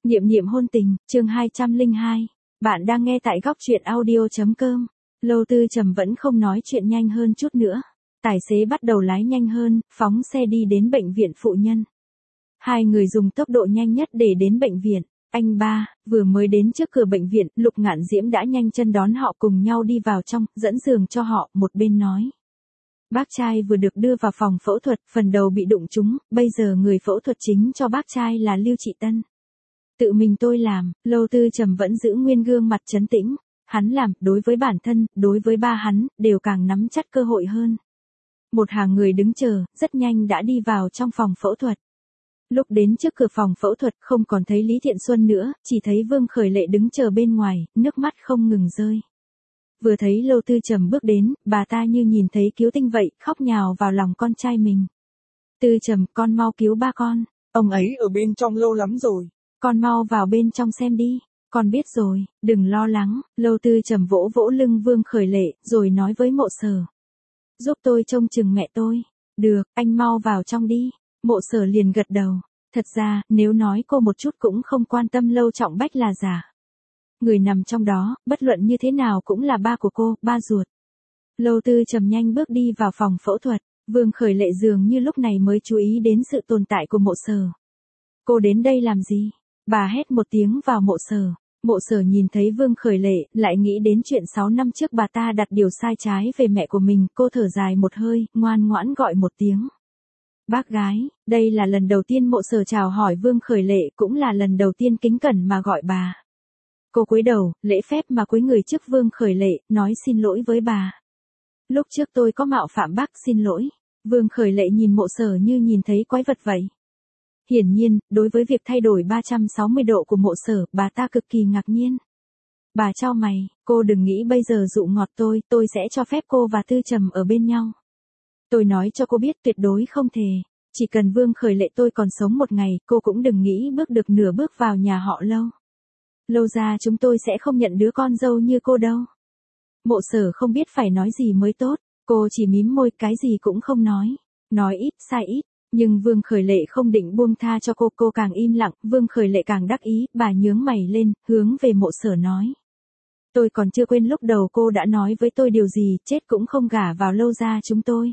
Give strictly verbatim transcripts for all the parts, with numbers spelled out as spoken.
Niệm niệm hôn tình, chương hai trăm lẻ hai. Bạn đang nghe tại góc truyện audio chấm com. Lâu Tư Trầm vẫn không nói chuyện nhanh hơn chút nữa. Tài xế bắt đầu lái nhanh hơn, phóng xe đi đến bệnh viện phụ nhân. Hai người dùng tốc độ nhanh nhất để đến bệnh viện. Anh ba, vừa mới đến trước cửa bệnh viện, Lục Ngạn Diễm đã nhanh chân đón họ cùng nhau đi vào trong, dẫn giường cho họ, một bên nói. Bác trai vừa được đưa vào phòng phẫu thuật, phần đầu bị đụng trúng, bây giờ người phẫu thuật chính cho bác trai là Lưu Trị Tân. Tự mình tôi làm, Lâu Tư Trầm vẫn giữ nguyên gương mặt trấn tĩnh. Hắn làm, đối với bản thân, đối với ba hắn, đều càng nắm chắc cơ hội hơn. Một hàng người đứng chờ, rất nhanh đã đi vào trong phòng phẫu thuật. Lúc đến trước cửa phòng phẫu thuật không còn thấy Lý Thiện Xuân nữa, chỉ thấy Vương Khởi Lệ đứng chờ bên ngoài, nước mắt không ngừng rơi. Vừa thấy Lâu Tư Trầm bước đến, bà ta như nhìn thấy cứu tinh vậy, khóc nhào vào lòng con trai mình. Tư Trầm, con mau cứu ba con. Ông ấy ở bên trong lâu lắm rồi. Con mau vào bên trong xem đi. Con biết rồi, đừng lo lắng. Lâu Tư Trầm vỗ vỗ lưng Vương Khởi Lệ, rồi nói với Mộ Sở. Giúp tôi trông chừng mẹ tôi. Được, anh mau vào trong đi. Mộ Sở liền gật đầu. Thật ra, nếu nói cô một chút cũng không quan tâm Lâu Trọng Bách là giả. Người nằm trong đó, bất luận như thế nào cũng là ba của cô, ba ruột. Lâu Tư Trầm nhanh bước đi vào phòng phẫu thuật. Vương Khởi Lệ dường như lúc này mới chú ý đến sự tồn tại của Mộ Sở. Cô đến đây làm gì? Bà hét một tiếng vào Mộ Sở. Mộ Sở nhìn thấy Vương Khởi Lệ, lại nghĩ đến chuyện sáu năm trước bà ta đặt điều sai trái về mẹ của mình, cô thở dài một hơi, ngoan ngoãn gọi một tiếng. Bác gái, đây là lần đầu tiên Mộ Sở chào hỏi Vương Khởi Lệ, cũng là lần đầu tiên kính cẩn mà gọi bà. Cô cúi đầu, lễ phép mà cúi người trước Vương Khởi Lệ, nói xin lỗi với bà. Lúc trước tôi có mạo phạm bác, xin lỗi. Vương Khởi Lệ nhìn Mộ Sở như nhìn thấy quái vật vậy. Hiển nhiên, đối với việc thay đổi ba trăm sáu mươi độ của Mộ Sở, bà ta cực kỳ ngạc nhiên. Bà chau mày, cô đừng nghĩ bây giờ dụ ngọt tôi, tôi sẽ cho phép cô và Tư Trầm ở bên nhau. Tôi nói cho cô biết tuyệt đối không thể. Chỉ cần Vương Khởi Lệ tôi còn sống một ngày, cô cũng đừng nghĩ bước được nửa bước vào nhà họ Lâu. Lâu ra chúng tôi sẽ không nhận đứa con dâu như cô đâu. Mộ Sở không biết phải nói gì mới tốt, cô chỉ mím môi, cái gì cũng không nói. Nói ít, sai ít. Nhưng Vương Khởi Lệ không định buông tha cho cô, cô càng im lặng, Vương Khởi Lệ càng đắc ý, bà nhướng mày lên, hướng về Mộ Sở nói. Tôi còn chưa quên lúc đầu cô đã nói với tôi điều gì, chết cũng không gả vào Lâu ra chúng tôi.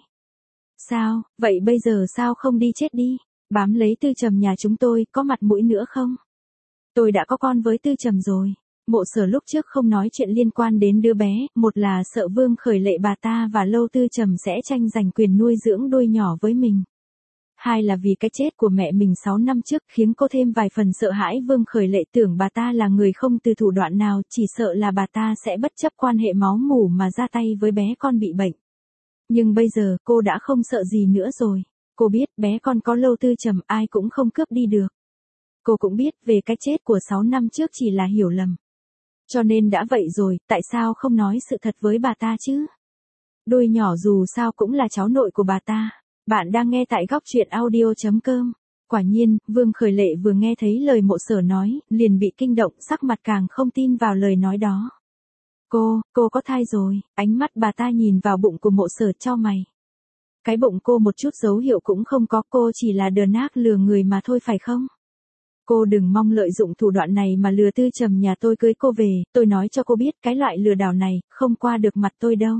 Sao, vậy bây giờ sao không đi chết đi, bám lấy Tư Trầm nhà chúng tôi, có mặt mũi nữa không? Tôi đã có con với Tư Trầm rồi. Mộ Sở lúc trước không nói chuyện liên quan đến đứa bé, một là sợ Vương Khởi Lệ bà ta và Lâu Tư Trầm sẽ tranh giành quyền nuôi dưỡng đôi nhỏ với mình. Hai là vì cái chết của mẹ mình sáu năm trước khiến cô thêm vài phần sợ hãi. Vương Khởi Lệ tưởng bà ta là người không từ thủ đoạn nào, chỉ sợ là bà ta sẽ bất chấp quan hệ máu mủ mà ra tay với bé con bị bệnh. Nhưng bây giờ cô đã không sợ gì nữa rồi. Cô biết bé con có Lâu Tư Trầm ai cũng không cướp đi được. Cô cũng biết về cái chết của sáu năm trước chỉ là hiểu lầm. Cho nên đã vậy rồi, tại sao không nói sự thật với bà ta chứ? Đôi nhỏ dù sao cũng là cháu nội của bà ta. Bạn đang nghe tại góc truyện audio chấm com. Quả nhiên, Vương Khởi Lệ vừa nghe thấy lời Mộ Sở nói, liền bị kinh động, sắc mặt càng không tin vào lời nói đó. Cô, cô có thai rồi, ánh mắt bà ta nhìn vào bụng của Mộ Sở, chau mày. Cái bụng cô một chút dấu hiệu cũng không có, cô chỉ là đờn ác lừa người mà thôi phải không? Cô đừng mong lợi dụng thủ đoạn này mà lừa Tư Trầm nhà tôi cưới cô về, tôi nói cho cô biết cái loại lừa đảo này, không qua được mặt tôi đâu.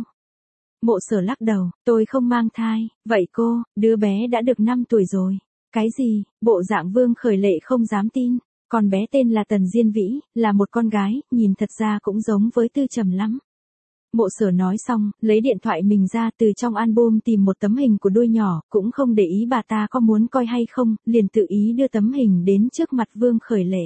Mộ Sở lắc đầu, tôi không mang thai, vậy cô, đứa bé đã được năm tuổi rồi. Cái gì, bộ dạng Vương Khởi Lệ không dám tin, con bé tên là Tần Diên Vĩ, là một con gái, nhìn thật ra cũng giống với Tư Trầm lắm. Mộ Sở nói xong, lấy điện thoại mình ra từ trong album tìm một tấm hình của đôi nhỏ, cũng không để ý bà ta có muốn coi hay không, liền tự ý đưa tấm hình đến trước mặt Vương Khởi Lệ.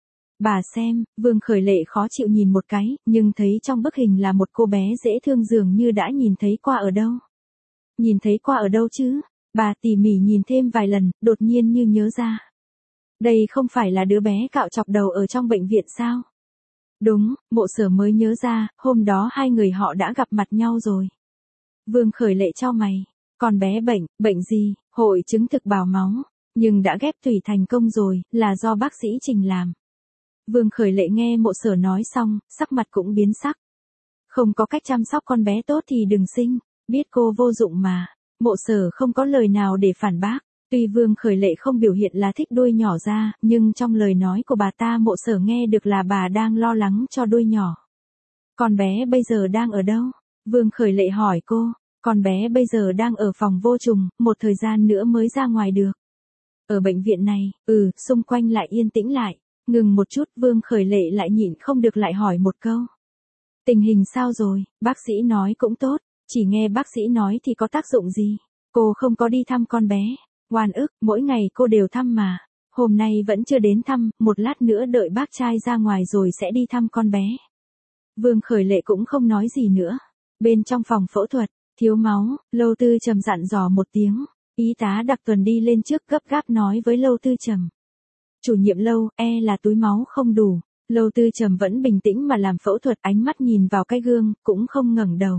Bà xem, Vương Khởi Lệ khó chịu nhìn một cái, nhưng thấy trong bức hình là một cô bé dễ thương dường như đã nhìn thấy qua ở đâu. Nhìn thấy qua ở đâu chứ? Bà tỉ mỉ nhìn thêm vài lần, đột nhiên như nhớ ra. Đây không phải là đứa bé cạo chọc đầu ở trong bệnh viện sao? Đúng, Mộ Sở mới nhớ ra, hôm đó hai người họ đã gặp mặt nhau rồi. Vương Khởi Lệ chau mày. Con bé bệnh, bệnh gì? Hội chứng thực bào máu. Nhưng đã ghép tủy thành công rồi, là do bác sĩ Trình làm. Vương Khởi Lệ nghe Mộ Sở nói xong, sắc mặt cũng biến sắc. Không có cách chăm sóc con bé tốt thì đừng sinh, biết cô vô dụng mà. Mộ Sở không có lời nào để phản bác. Tuy Vương Khởi Lệ không biểu hiện là thích đuôi nhỏ ra, nhưng trong lời nói của bà ta Mộ Sở nghe được là bà đang lo lắng cho đuôi nhỏ. Con bé bây giờ đang ở đâu? Vương Khởi Lệ hỏi cô. Con bé bây giờ đang ở phòng vô trùng, một thời gian nữa mới ra ngoài được. Ở bệnh viện này, ừ, xung quanh lại yên tĩnh lại. Ngừng một chút, Vương Khởi Lệ lại nhịn không được lại hỏi một câu. Tình hình sao rồi? Bác sĩ nói cũng tốt, chỉ nghe bác sĩ nói thì có tác dụng gì? Cô không có đi thăm con bé. Oan ức, mỗi ngày cô đều thăm mà. Hôm nay vẫn chưa đến thăm, một lát nữa đợi bác trai ra ngoài rồi sẽ đi thăm con bé. Vương Khởi Lệ cũng không nói gì nữa. Bên trong phòng phẫu thuật, thiếu máu, Lâu Tư Trầm dặn dò một tiếng. Y tá Đặc Tuần đi lên trước gấp gáp nói với Lâu Tư Trầm. Chủ nhiệm Lâu, e là túi máu không đủ. Lâu Tư Trầm vẫn bình tĩnh mà làm phẫu thuật, ánh mắt nhìn vào cái gương, cũng không ngẩng đầu.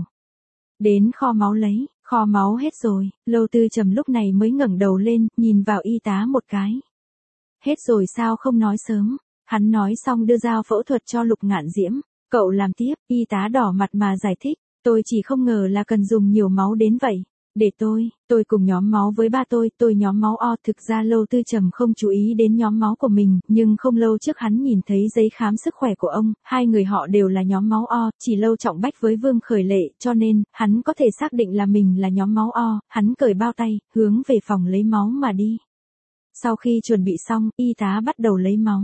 Đến kho máu lấy, kho máu hết rồi. Lâu Tư Trầm lúc này mới ngẩng đầu lên, nhìn vào y tá một cái. Hết rồi sao không nói sớm? Hắn nói xong đưa dao phẫu thuật cho Lục Ngạn Diễm. Cậu làm tiếp, y tá đỏ mặt mà giải thích. Tôi chỉ không ngờ là cần dùng nhiều máu đến vậy. Để tôi, tôi cùng nhóm máu với ba tôi, tôi nhóm máu O. Thực ra Lâu Tư Trầm không chú ý đến nhóm máu của mình, nhưng không lâu trước hắn nhìn thấy giấy khám sức khỏe của ông, hai người họ đều là nhóm máu O, chỉ Lâu Trọng Bách với Vương Khởi Lệ, cho nên, hắn có thể xác định là mình là nhóm máu O, hắn cởi bao tay, hướng về phòng lấy máu mà đi. Sau khi chuẩn bị xong, y tá bắt đầu lấy máu.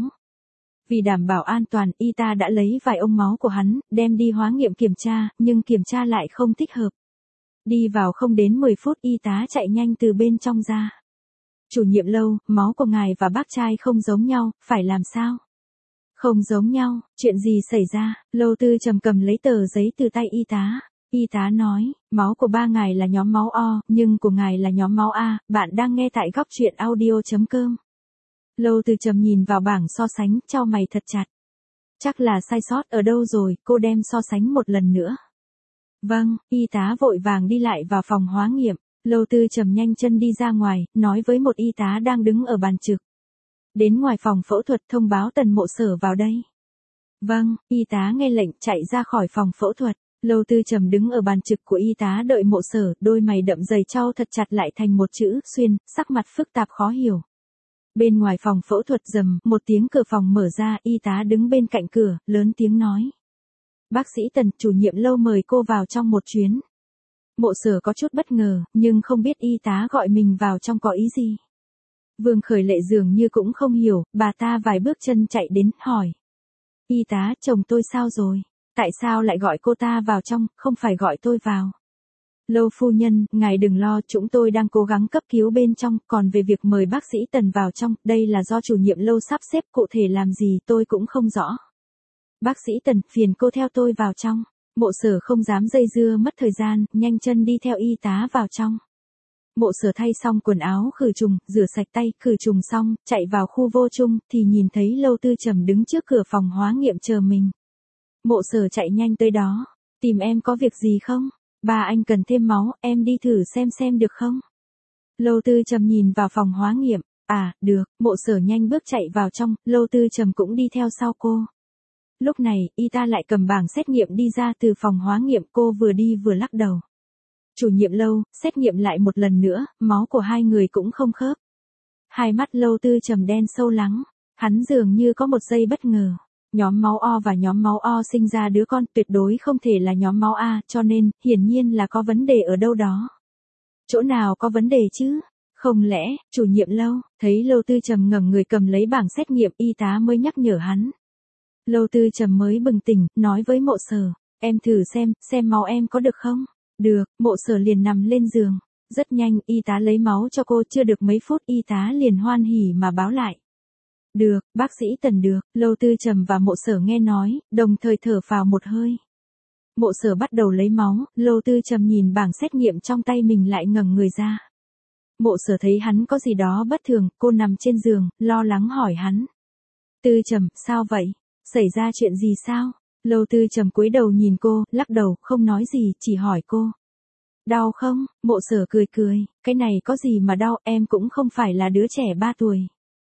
Vì đảm bảo an toàn, y tá đã lấy vài ống máu của hắn, đem đi hóa nghiệm kiểm tra, nhưng kiểm tra lại không thích hợp. Đi vào không đến mười phút y tá chạy nhanh từ bên trong ra. Chủ nhiệm Lâu, máu của ngài và bác trai không giống nhau, phải làm sao? Không giống nhau, chuyện gì xảy ra? Lâu Tư Trầm cầm lấy tờ giấy từ tay y tá. Y tá nói, máu của ba ngài là nhóm máu O, nhưng của ngài là nhóm máu A, bạn đang nghe tại góc truyện audio chấm com. Lâu Tư Trầm nhìn vào bảng so sánh, chau mày thật chặt. Chắc là sai sót ở đâu rồi, cô đem so sánh một lần nữa. Vâng, y tá vội vàng đi lại vào phòng hóa nghiệm. Lâu Tư Trầm nhanh chân đi ra ngoài, nói với một y tá đang đứng ở bàn trực. Đến ngoài phòng phẫu thuật thông báo Tần Mộ Sở vào đây. Vâng, y tá nghe lệnh chạy ra khỏi phòng phẫu thuật. Lâu Tư Trầm đứng ở bàn trực của y tá đợi Mộ Sở, đôi mày đậm dày chau thật chặt lại thành một chữ xuyên, sắc mặt phức tạp khó hiểu. Bên ngoài phòng phẫu thuật rầm, một tiếng cửa phòng mở ra, y tá đứng bên cạnh cửa, lớn tiếng nói. Bác sĩ Tần, chủ nhiệm Lâu mời cô vào trong một chuyến. Mộ Sở có chút bất ngờ, nhưng không biết y tá gọi mình vào trong có ý gì. Vương Khởi Lệ dường như cũng không hiểu, bà ta vài bước chân chạy đến, hỏi. Y tá, chồng tôi sao rồi? Tại sao lại gọi cô ta vào trong, không phải gọi tôi vào? Lâu phu nhân, ngài đừng lo, chúng tôi đang cố gắng cấp cứu bên trong, còn về việc mời bác sĩ Tần vào trong, đây là do chủ nhiệm Lâu sắp xếp, cụ thể làm gì tôi cũng không rõ. Bác sĩ Tần, phiền cô theo tôi vào trong. Mộ Sở không dám dây dưa mất thời gian, nhanh chân đi theo y tá vào trong. Mộ Sở thay xong quần áo khử trùng, rửa sạch tay, khử trùng xong, chạy vào khu vô chung, thì nhìn thấy Lâu Tư Trầm đứng trước cửa phòng hóa nghiệm chờ mình. Mộ Sở chạy nhanh tới đó. Tìm em có việc gì không? Ba anh cần thêm máu, em đi thử xem xem được không? Lâu Tư Trầm nhìn vào phòng hóa nghiệm. À, được, Mộ Sở nhanh bước chạy vào trong, Lâu Tư Trầm cũng đi theo sau cô. Lúc này, y tá lại cầm bảng xét nghiệm đi ra từ phòng hóa nghiệm, cô vừa đi vừa lắc đầu. Chủ nhiệm Lâu, xét nghiệm lại một lần nữa, máu của hai người cũng không khớp. Hai mắt Lâu Tư Trầm đen sâu lắng, hắn dường như có một giây bất ngờ. Nhóm máu O và nhóm máu O sinh ra đứa con tuyệt đối không thể là nhóm máu A, cho nên, hiển nhiên là có vấn đề ở đâu đó. Chỗ nào có vấn đề chứ? Không lẽ, chủ nhiệm Lâu, thấy Lâu Tư Trầm ngẩng người cầm lấy bảng xét nghiệm, y tá mới nhắc nhở hắn. Lâu Tư Trầm mới bừng tỉnh, nói với Mộ Sở, em thử xem, xem máu em có được không? Được, Mộ Sở liền nằm lên giường. Rất nhanh, y tá lấy máu cho cô, chưa được mấy phút y tá liền hoan hỉ mà báo lại. Được, bác sĩ Tần được. Lâu Tư Trầm và Mộ Sở nghe nói, đồng thời thở phào một hơi. Mộ Sở bắt đầu lấy máu, Lâu Tư Trầm nhìn bảng xét nghiệm trong tay mình lại ngẩng người ra. Mộ Sở thấy hắn có gì đó bất thường, cô nằm trên giường, lo lắng hỏi hắn. Tư Trầm, sao vậy? Xảy ra chuyện gì sao? Lâu Tư Trầm cúi đầu nhìn cô, lắc đầu, không nói gì, chỉ hỏi cô. Đau không? Mộ Sở cười cười, cái này có gì mà đau, em cũng không phải là đứa trẻ ba tuổi.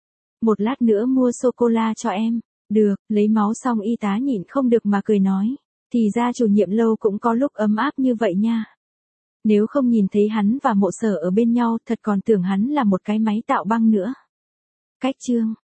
Một lát nữa mua sô-cô-la cho em. Được, lấy máu xong y tá nhịn không được mà cười nói. Thì ra chủ nhiệm Lâu cũng có lúc ấm áp như vậy nha. Nếu không nhìn thấy hắn và mộ sở ở bên nhau thật còn tưởng hắn là một cái máy tạo băng nữa. Cách chương